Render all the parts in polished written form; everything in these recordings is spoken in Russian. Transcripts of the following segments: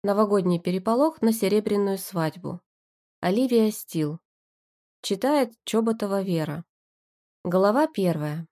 Новогодний переполох на серебряную свадьбу. Оливия Стил. Читает Чоботова Вера. Глава 1.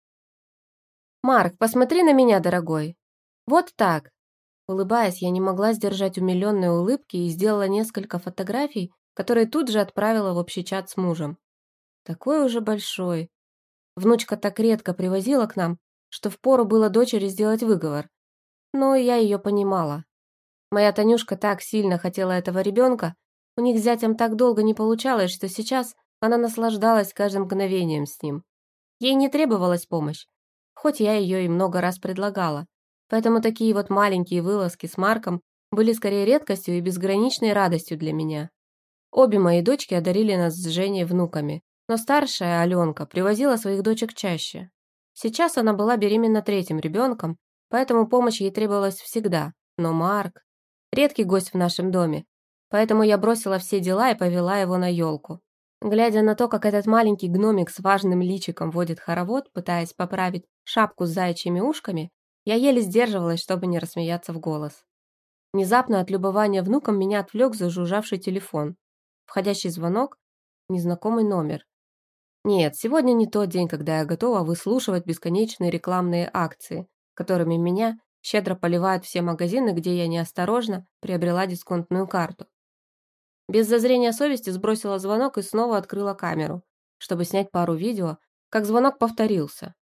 «Марк, посмотри на меня, дорогой. Вот так». Улыбаясь, я не могла сдержать умилённой улыбки и сделала несколько фотографий, которые тут же отправила в общий чат с мужем. Такой уже большой. Внучка так редко привозила к нам, что впору было дочери сделать выговор. Но я ее понимала. Моя Танюшка так сильно хотела этого ребенка, у них с зятем так долго не получалось, что сейчас она наслаждалась каждым мгновением с ним. Ей не требовалась помощь, хоть я ее и много раз предлагала. Поэтому такие вот маленькие вылазки с Марком были скорее редкостью и безграничной радостью для меня. Обе мои дочки одарили нас с Женей внуками, но старшая, Аленка, привозила своих дочек чаще. Сейчас она была беременна третьим ребенком, поэтому помощь ей требовалась всегда, но Марк – редкий гость в нашем доме, поэтому я бросила все дела и повела его на елку. Глядя на то, как этот маленький гномик с важным личиком водит хоровод, пытаясь поправить шапку с заячьими ушками, я еле сдерживалась, чтобы не рассмеяться в голос. Внезапно от любования внуком меня отвлек зажужжавший телефон. Входящий звонок, незнакомый номер. Нет, сегодня не тот день, когда я готова выслушивать бесконечные рекламные акции, которыми меня щедро поливают все магазины, где я неосторожно приобрела дисконтную карту. Без зазрения совести сбросила звонок и снова открыла камеру, чтобы снять пару видео, как звонок повторился.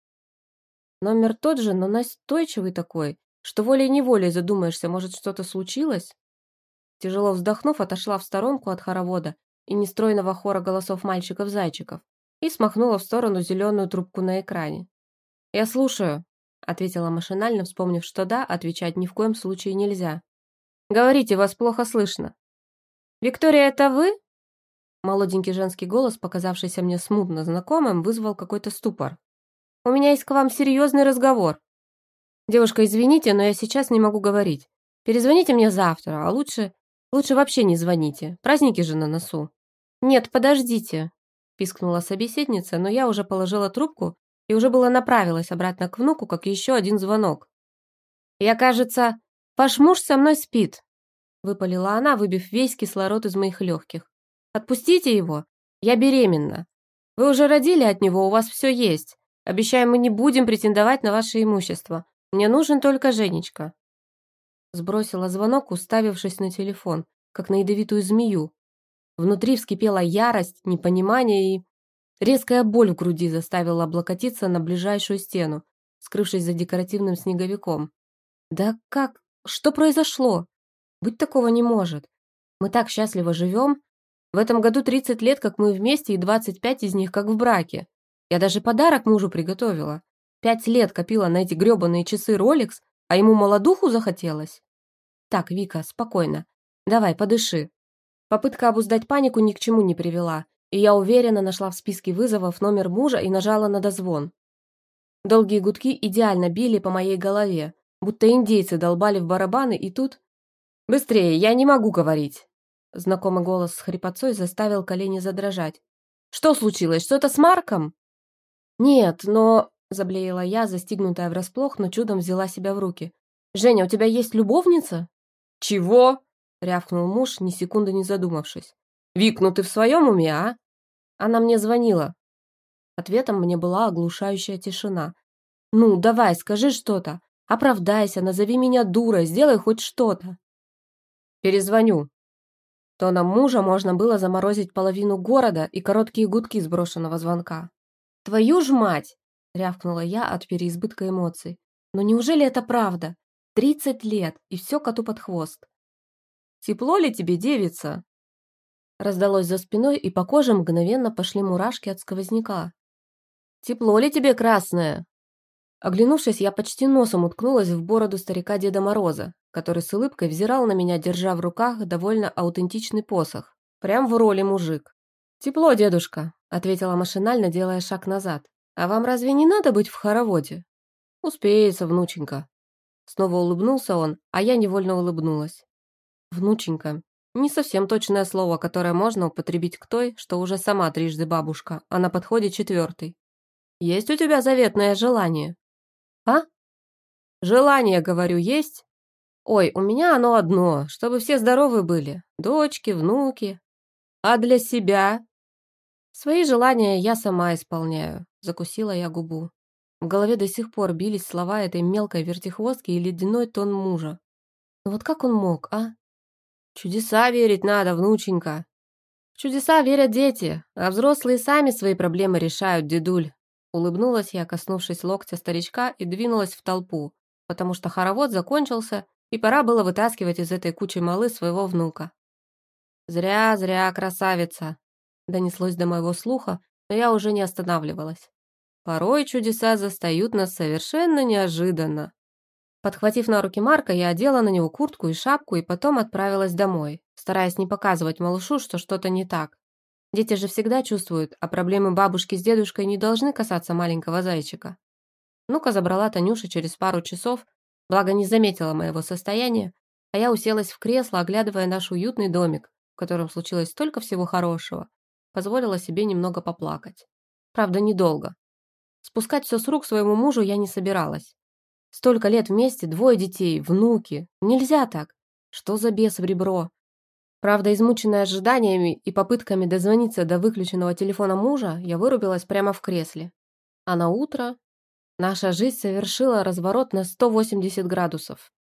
Номер тот же, но настойчивый такой, что волей-неволей задумаешься, может, что-то случилось? Тяжело вздохнув, отошла в сторонку от хоровода и нестройного хора голосов мальчиков-зайчиков и смахнула в сторону зеленую трубку на экране. «Я слушаю», — ответила машинально, вспомнив, что да, отвечать ни в коем случае нельзя. «Говорите, вас плохо слышно». «Виктория, это вы?» Молоденький женский голос, показавшийся мне смутно знакомым, вызвал какой-то ступор. «У меня есть к вам серьезный разговор». «Девушка, извините, но я сейчас не могу говорить. Перезвоните мне завтра, а лучше вообще не звоните. Праздники же на носу». «Нет, подождите», – пискнула собеседница, но я уже положила трубку и уже была направилась обратно к внуку, как еще один звонок. «Я, кажется, ваш муж со мной спит», – выпалила она, выбив весь кислород из моих легких. «Отпустите его. Я беременна. Вы уже родили от него, у вас все есть. Обещаю, мы не будем претендовать на ваше имущество. Мне нужен только Женечка». Сбросила звонок, уставившись на телефон, как на ядовитую змею. Внутри вскипела ярость, непонимание и... Резкая боль в груди заставила облокотиться на ближайшую стену, скрывшись за декоративным снеговиком. Да как? Что произошло? Быть такого не может. Мы так счастливо живем. В этом году 30 лет, как мы вместе, и 25 из них как в браке. Я даже подарок мужу приготовила. 5 лет копила на эти гребаные часы Rolex, а ему молодуху захотелось. Так, Вика, спокойно. Давай, подыши. Попытка обуздать панику ни к чему не привела, и я уверенно нашла в списке вызовов номер мужа и нажала на дозвон. Долгие гудки идеально били по моей голове, будто индейцы долбали в барабаны, и тут... «Быстрее, я не могу говорить!» Знакомый голос с хрипотцой заставил колени задрожать. «Что случилось? Что-то с Марком?» «Нет, но...» – заблеяла я, застигнутая врасплох, но чудом взяла себя в руки. «Женя, у тебя есть любовница?» «Чего?» – рявкнул муж, ни секунды не задумавшись. «Вик, ну ты в своем уме, а?» Она мне звонила. Ответом мне была оглушающая тишина. «Ну, давай, скажи что-то. Оправдайся, назови меня дурой, сделай хоть что-то». «Перезвоню». Тоном мужа можно было заморозить половину города и короткие гудки сброшенного звонка. «Твою ж мать!» – рявкнула я от переизбытка эмоций. «Но неужели это правда? 30 лет, и все коту под хвост». «Тепло ли тебе, девица?» Раздалось за спиной, и по коже мгновенно пошли мурашки от сквозняка. «Тепло ли тебе, красная?» Оглянувшись, я почти носом уткнулась в бороду старика Деда Мороза, который с улыбкой взирал на меня, держа в руках довольно аутентичный посох. Прям в роли мужик. «Тепло, дедушка», — ответила машинально, делая шаг назад. «А вам разве не надо быть в хороводе?» «Успеется, внученька». Снова улыбнулся он, а я невольно улыбнулась. «Внученька». Не совсем точное слово, которое можно употребить к той, что уже сама трижды бабушка, а на подходе четвертый. «Есть у тебя заветное желание?» «А?» «Желание, говорю, есть?» Ой, у меня оно одно, чтобы все здоровы были. Дочки, внуки. А для себя? Свои желания я сама исполняю. Закусила я губу. В голове до сих пор бились слова этой мелкой вертихвостки и ледяной тон мужа. Ну вот как он мог, а? Чудеса верить надо, внученька. В чудеса верят дети, а взрослые сами свои проблемы решают, дедуль. Улыбнулась я, коснувшись локтя старичка, и двинулась в толпу, потому что хоровод закончился, и пора было вытаскивать из этой кучи малы своего внука. «Зря, зря, красавица!» Донеслось до моего слуха, но я уже не останавливалась. Порой чудеса застают нас совершенно неожиданно. Подхватив на руки Марка, я одела на него куртку и шапку и потом отправилась домой, стараясь не показывать малышу, что что-то не так. Дети же всегда чувствуют, а проблемы бабушки с дедушкой не должны касаться маленького зайчика. Ну-ка забрала Танюша через пару часов, благо не заметила моего состояния, а я уселась в кресло, оглядывая наш уютный домик, в котором случилось столько всего хорошего. Позволила себе немного поплакать. Правда, недолго. Спускать все с рук своему мужу я не собиралась. Столько лет вместе, 2 детей, внуки. Нельзя так. Что за бес в ребро? Правда, измученная ожиданиями и попытками дозвониться до выключенного телефона мужа, я вырубилась прямо в кресле. А на утро наша жизнь совершила разворот на 180 градусов.